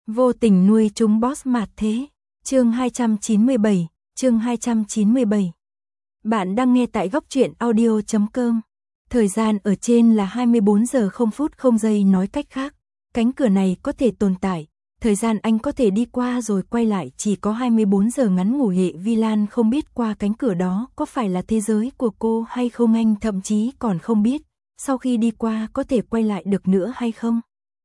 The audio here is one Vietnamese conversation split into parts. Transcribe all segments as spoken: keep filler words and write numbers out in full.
Vô tình nuôi chúng boss mạt thế. Chương hai trăm chín mươi bảy, chương hai trăm chín mươi bảy. Bạn đang nghe tại góc truyện audio chấm com. Thời gian ở trên là hai mươi bốn giờ không phút không giây, nói cách khác, cánh cửa này có thể tồn tại, thời gian anh có thể đi qua rồi quay lại chỉ có hai mươi bốn giờ ngắn ngủi. Hệ Vi Lan không biết qua cánh cửa đó có phải là thế giới của cô hay không, anh thậm chí còn không biết sau khi đi qua có thể quay lại được nữa hay không.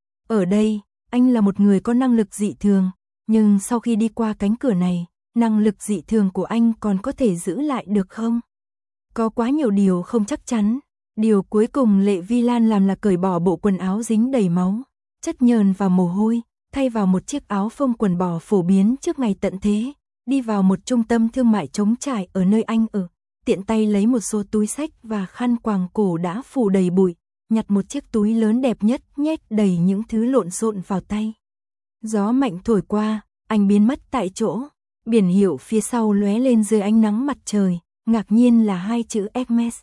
Ở đây, anh là một người có năng lực dị thường, nhưng sau khi đi qua cánh cửa này, năng lực dị thường của anh còn có thể giữ lại được không? Có quá nhiều điều không chắc chắn. Điều cuối cùng Lệ Vi Lan làm là cởi bỏ bộ quần áo dính đầy máu, chất nhờn và mồ hôi, thay vào một chiếc áo phông quần bò phổ biến trước ngày tận thế, đi vào một trung tâm thương mại trống trải ở nơi anh ở, tiện tay lấy một số túi xách và khăn quàng cổ đã phủ đầy bụi, nhặt một chiếc túi lớn đẹp nhất, nhét đầy những thứ lộn xộn vào tay. Gió mạnh thổi qua, anh biến mất tại chỗ, biển hiệu phía sau lóe lên dưới ánh nắng mặt trời, ngạc nhiên là hai chữ Hermes.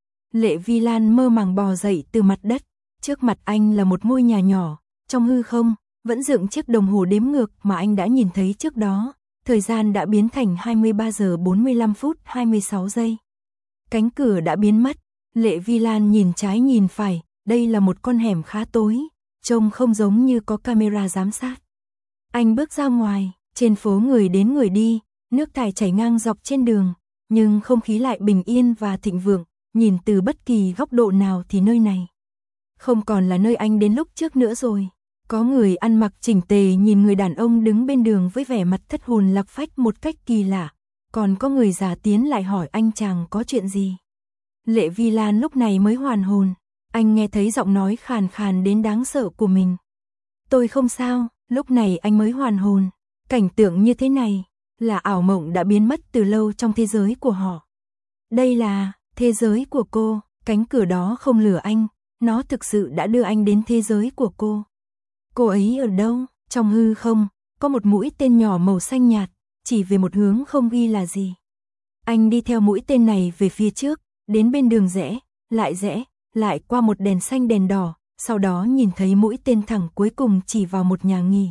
Lệ Vi Lan mơ màng bò dậy từ mặt đất, trước mặt anh là một ngôi nhà nhỏ, trong hư không, vẫn dựng chiếc đồng hồ đếm ngược mà anh đã nhìn thấy trước đó, thời gian đã biến thành hai mươi ba giờ bốn mươi lăm phút hai mươi sáu giây. Cánh cửa đã biến mất, Lệ Vi Lan nhìn trái nhìn phải, đây là một con hẻm khá tối, trông không giống như có camera giám sát. Anh bước ra ngoài, trên phố người đến người đi, nước thải chảy ngang dọc trên đường, nhưng không khí lại bình yên và thịnh vượng, nhìn từ bất kỳ góc độ nào thì nơi này không còn là nơi anh đến lúc trước nữa rồi. Có người ăn mặc chỉnh tề nhìn người đàn ông đứng bên đường với vẻ mặt thất hồn lạc phách một cách kỳ lạ, còn có người già tiến lại hỏi anh chàng có chuyện gì. Lệ Vi Lan lúc này mới hoàn hồn, anh nghe thấy giọng nói khàn khàn đến đáng sợ của mình. Tôi không sao, lúc này anh mới hoàn hồn, cảnh tượng như thế này là ảo mộng đã biến mất từ lâu trong thế giới của họ. Đây là thế giới của cô, cánh cửa đó không lừa anh, nó thực sự đã đưa anh đến thế giới của cô. Cô ấy ở đâu? Trong hư không, có một mũi tên nhỏ màu xanh nhạt, chỉ về một hướng không ghi là gì. Anh đi theo mũi tên này về phía trước, đến bên đường rẽ, lại rẽ, lại qua một đèn xanh đèn đỏ, sau đó nhìn thấy mũi tên thẳng cuối cùng chỉ vào một nhà nghỉ.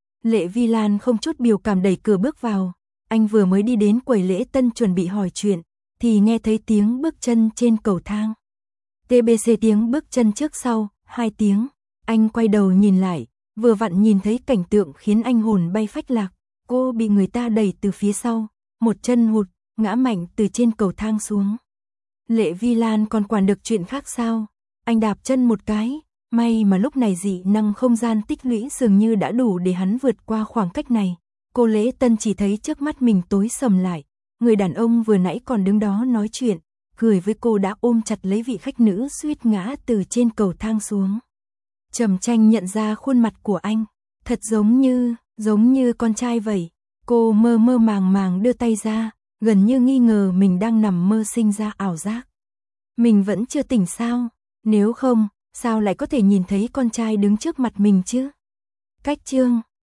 Lệ Vi Lan không chút biểu cảm đẩy cửa bước vào, anh vừa mới đi đến quầy lễ tân chuẩn bị hỏi chuyện, thì nghe thấy tiếng bước chân trên cầu thang. tê bê xê tiếng bước chân trước sau, hai tiếng. Anh quay đầu nhìn lại, vừa vặn nhìn thấy cảnh tượng khiến anh hồn bay phách lạc. Cô bị người ta đẩy từ phía sau, một chân hụt, ngã mạnh từ trên cầu thang xuống. Lệ Vi Lan còn quản được chuyện khác sao? Anh đạp chân một cái, may mà lúc này dị năng không gian tích lũy dường như đã đủ để hắn vượt qua khoảng cách này. Cô lễ tân chỉ thấy trước mắt mình tối sầm lại. Người đàn ông vừa nãy còn đứng đó nói chuyện, cười với cô đã ôm chặt lấy vị khách nữ suýt ngã từ trên cầu thang xuống. Trầm Tranh nhận ra khuôn mặt của anh, thật giống như, giống như con trai vậy. Cô mơ mơ màng màng đưa tay ra, gần như nghi ngờ mình đang nằm mơ sinh ra ảo giác. Mình vẫn chưa tỉnh sao? Nếu không, sao lại có thể nhìn thấy con trai đứng trước mặt mình chứ? Cách chương